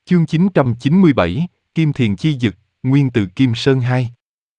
Chương 997, Kim Thiền Chi Dực, nguyên từ Kim Sơn 2.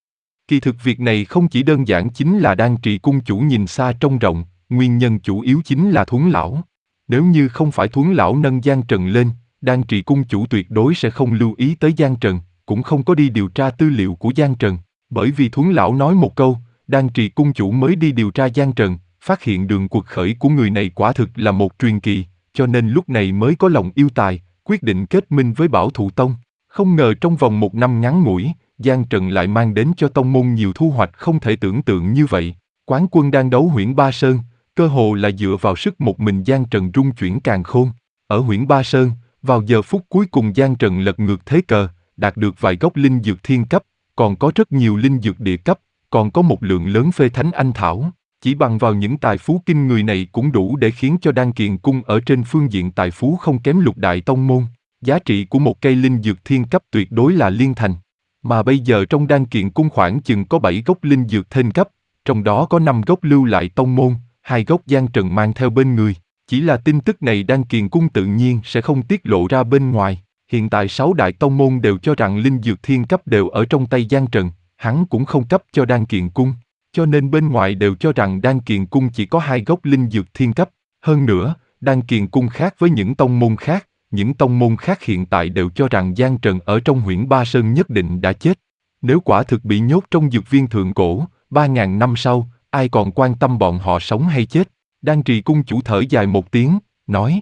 Kỳ thực việc này không chỉ đơn giản chính là Đan Trì cung chủ nhìn xa trông rộng, nguyên nhân chủ yếu chính là Thuấn lão. Nếu như không phải Thuấn lão nâng Giang Trần lên, Đan Trì cung chủ tuyệt đối sẽ không lưu ý tới Giang Trần, cũng không có đi điều tra tư liệu của Giang Trần. Bởi vì Thuấn lão nói một câu, Đan Trì cung chủ mới đi điều tra Giang Trần, phát hiện đường cuộc khởi của người này quả thực là một truyền kỳ, cho nên lúc này mới có lòng yêu tài, quyết định kết minh với Bảo Thụ Tông. Không ngờ trong vòng một năm ngắn ngủi, Giang Trần lại mang đến cho tông môn nhiều thu hoạch không thể tưởng tượng như vậy. Quán quân đang đấu Huyễn Ba Sơn, cơ hồ là dựa vào sức một mình Giang Trần rung chuyển càn khôn. Ở Huyễn Ba Sơn, vào giờ phút cuối cùng Giang Trần lật ngược thế cờ, đạt được vài gốc linh dược thiên cấp, còn có rất nhiều linh dược địa cấp, còn có một lượng lớn phê thánh anh thảo. Chỉ bằng vào những tài phú kinh người này cũng đủ để khiến cho Đan Kiền Cung ở trên phương diện tài phú không kém lục đại tông môn. Giá trị của một cây linh dược thiên cấp tuyệt đối là liên thành. Mà bây giờ trong Đan Kiền Cung khoảng chừng có 7 gốc linh dược thiên cấp, trong đó có 5 gốc lưu lại tông môn, 2 gốc Giang Trần mang theo bên người. Chỉ là tin tức này Đan Kiền Cung tự nhiên sẽ không tiết lộ ra bên ngoài. Hiện tại 6 đại tông môn đều cho rằng linh dược thiên cấp đều ở trong tay Giang Trần, hắn cũng không cấp cho Đan Kiền Cung. Cho nên bên ngoài đều cho rằng Đan Kiền Cung chỉ có 2 gốc linh dược thiên cấp. Hơn nữa, Đan Kiền Cung khác với những tông môn khác, những tông môn khác hiện tại đều cho rằng Giang Trần ở trong Huyễn Ba Sơn nhất định đã chết. Nếu quả thực bị nhốt trong dược viên thượng cổ, 3.000 năm sau, ai còn quan tâm bọn họ sống hay chết? Đan Trì cung chủ thở dài một tiếng, nói: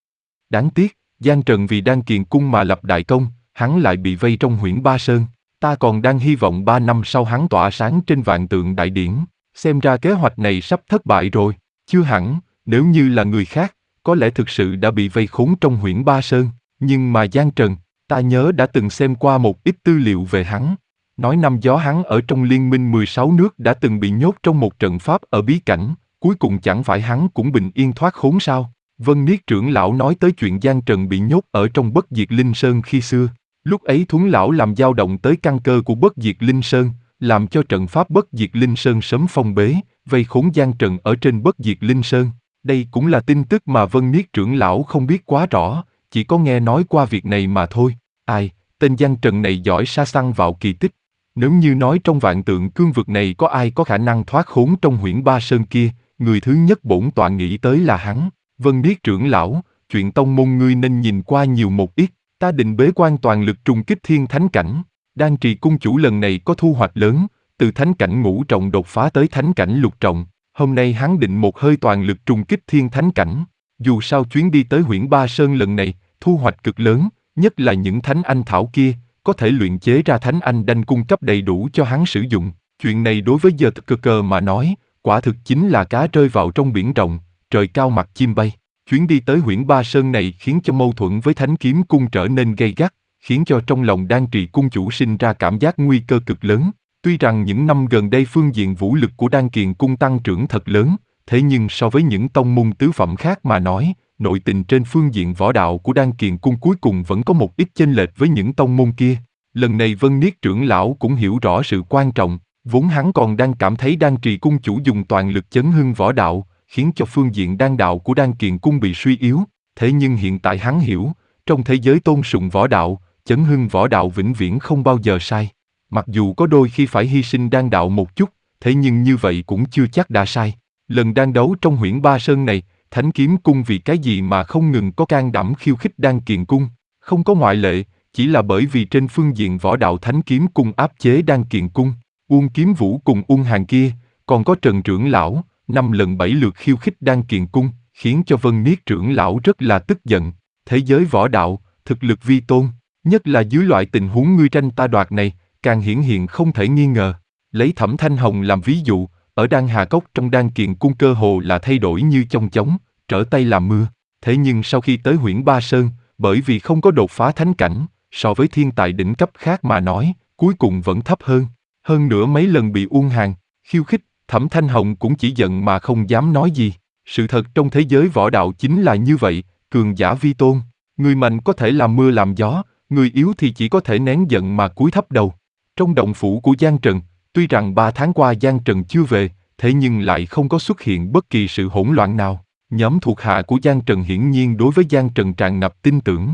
đáng tiếc, Giang Trần vì Đan Kiền Cung mà lập đại công, hắn lại bị vây trong Huyễn Ba Sơn. Ta còn đang hy vọng 3 năm sau hắn tỏa sáng trên Vạn Tượng Đại Điển. Xem ra kế hoạch này sắp thất bại rồi. Chưa hẳn, nếu như là người khác, có lẽ thực sự đã bị vây khốn trong Huyễn Ba Sơn. Nhưng mà Giang Trần, ta nhớ đã từng xem qua một ít tư liệu về hắn. Nói năm đó hắn ở trong liên minh 16 nước đã từng bị nhốt trong một trận pháp ở bí cảnh, cuối cùng chẳng phải hắn cũng bình yên thoát khốn sao? Vân Niết trưởng lão nói tới chuyện Giang Trần bị nhốt ở trong Bất Diệt Linh Sơn khi xưa. Lúc ấy Thuấn lão làm dao động tới căn cơ của Bất Diệt Linh Sơn, làm cho trận pháp Bất Diệt Linh Sơn sớm phong bế, vây khốn Giang Trần ở trên Bất Diệt Linh Sơn. Đây cũng là tin tức mà Vân Niết trưởng lão không biết quá rõ, chỉ có nghe nói qua việc này mà thôi. Ai, tên Giang Trần này giỏi sa săn vào kỳ tích. Nếu như nói trong Vạn Tượng cương vực này có ai có khả năng thoát khốn trong Huyễn Ba Sơn kia, người thứ nhất bổn tọa nghĩ tới là hắn. Vân Niết trưởng lão, chuyện tông môn ngươi nên nhìn qua nhiều một ít. Ta định bế quan toàn lực trùng kích thiên thánh cảnh. Đan Trì cung chủ lần này có thu hoạch lớn, từ thánh cảnh ngũ trọng đột phá tới thánh cảnh lục trọng. Hôm nay hắn định một hơi toàn lực trùng kích thiên thánh cảnh. Dù sao chuyến đi tới Huyễn Ba Sơn lần này, thu hoạch cực lớn, nhất là những thánh anh thảo kia, có thể luyện chế ra thánh anh đanh cung cấp đầy đủ cho hắn sử dụng. Chuyện này đối với giờ cơ cơ mà nói, quả thực chính là cá rơi vào trong biển rộng, trời cao mặt chim bay. Chuyến đi tới Huyễn Ba Sơn này khiến cho mâu thuẫn với Thánh Kiếm Cung trở nên gay gắt, khiến cho trong lòng Đan Trì cung chủ sinh ra cảm giác nguy cơ cực lớn. Tuy rằng những năm gần đây phương diện vũ lực của Đan Kiền Cung tăng trưởng thật lớn, thế nhưng so với những tông môn tứ phẩm khác mà nói, nội tình trên phương diện võ đạo của Đan Kiền Cung cuối cùng vẫn có một ít chênh lệch với những tông môn kia. Lần này Vân Niết trưởng lão cũng hiểu rõ sự quan trọng, vốn hắn còn đang cảm thấy Đan Trì cung chủ dùng toàn lực chấn hưng võ đạo, khiến cho phương diện đan đạo của Đan Kiền Cung bị suy yếu, thế nhưng hiện tại hắn hiểu, trong thế giới tôn sùng võ đạo, chấn hưng võ đạo vĩnh viễn không bao giờ sai. Mặc dù có đôi khi phải hy sinh đan đạo một chút, thế nhưng như vậy cũng chưa chắc đã sai. Lần đan đấu trong Huyễn Ba Sơn này, Thánh Kiếm Cung vì cái gì mà không ngừng có can đảm khiêu khích Đan Kiền Cung, không có ngoại lệ, chỉ là bởi vì trên phương diện võ đạo Thánh Kiếm Cung áp chế Đan Kiền Cung, Uông Kiếm Vũ cùng Uông Hàn kia, còn có Trần trưởng lão, 5 lần 7 lượt khiêu khích Đan Kiền Cung, khiến cho Vân Niết trưởng lão rất là tức giận. Thế giới võ đạo, thực lực vi tôn, nhất là dưới loại tình huống ngươi tranh ta đoạt này, càng hiển hiện không thể nghi ngờ. Lấy Thẩm Thanh Hồng làm ví dụ, ở Đan Hà Cốc trong Đan Kiền Cung cơ hồ là thay đổi như chong chóng, trở tay làm mưa. Thế nhưng sau khi tới Huyễn Ba Sơn, bởi vì không có đột phá thánh cảnh, so với thiên tài đỉnh cấp khác mà nói, cuối cùng vẫn thấp hơn. Hơn nữa mấy lần bị Uông Hàn khiêu khích, Thẩm Thanh Hồng cũng chỉ giận mà không dám nói gì. Sự thật trong thế giới võ đạo chính là như vậy, cường giả vi tôn. Người mạnh có thể làm mưa làm gió, người yếu thì chỉ có thể nén giận mà cúi thấp đầu. Trong động phủ của Giang Trần, tuy rằng 3 tháng qua Giang Trần chưa về, thế nhưng lại không có xuất hiện bất kỳ sự hỗn loạn nào. Nhóm thuộc hạ của Giang Trần hiển nhiên đối với Giang Trần tràn ngập tin tưởng.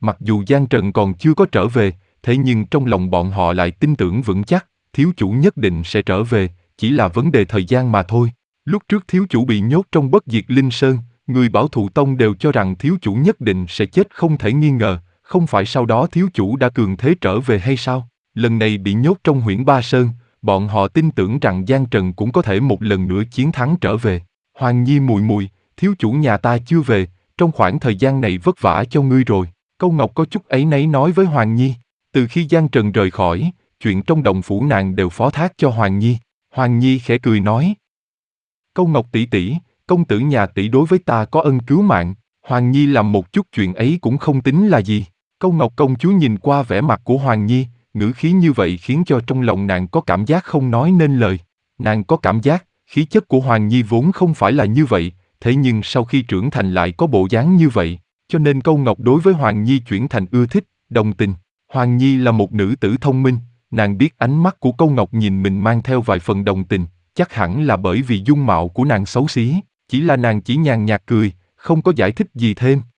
Mặc dù Giang Trần còn chưa có trở về, thế nhưng trong lòng bọn họ lại tin tưởng vững chắc, thiếu chủ nhất định sẽ trở về, chỉ là vấn đề thời gian mà thôi. Lúc trước thiếu chủ bị nhốt trong Bất Diệt Linh Sơn, người Bảo Thụ Tông đều cho rằng thiếu chủ nhất định sẽ chết không thể nghi ngờ, không phải sau đó thiếu chủ đã cường thế trở về hay sao? Lần này bị nhốt trong Huyễn Ba Sơn, bọn họ tin tưởng rằng Giang Trần cũng có thể một lần nữa chiến thắng trở về. Hoàng Nhi mùi mùi, thiếu chủ nhà ta chưa về, trong khoảng thời gian này vất vả cho ngươi rồi. Câu Ngọc có chút áy náy nói với Hoàng Nhi. Từ khi Giang Trần rời khỏi, chuyện trong động phủ nàng đều phó thác cho Hoàng Nhi. Hoàng Nhi khẽ cười nói. Câu Ngọc tỷ tỷ, công tử nhà tỷ đối với ta có ân cứu mạng, Hoàng Nhi làm một chút chuyện ấy cũng không tính là gì. Câu Ngọc công chúa nhìn qua vẻ mặt của Hoàng Nhi, ngữ khí như vậy khiến cho trong lòng nàng có cảm giác không nói nên lời. Nàng có cảm giác, khí chất của Hoàng Nhi vốn không phải là như vậy, thế nhưng sau khi trưởng thành lại có bộ dáng như vậy, cho nên Câu Ngọc đối với Hoàng Nhi chuyển thành ưa thích, đồng tình. Hoàng Nhi là một nữ tử thông minh, nàng biết ánh mắt của Câu Ngọc nhìn mình mang theo vài phần đồng tình, chắc hẳn là bởi vì dung mạo của nàng xấu xí, chỉ là nàng chỉ nhàn nhạt cười, không có giải thích gì thêm.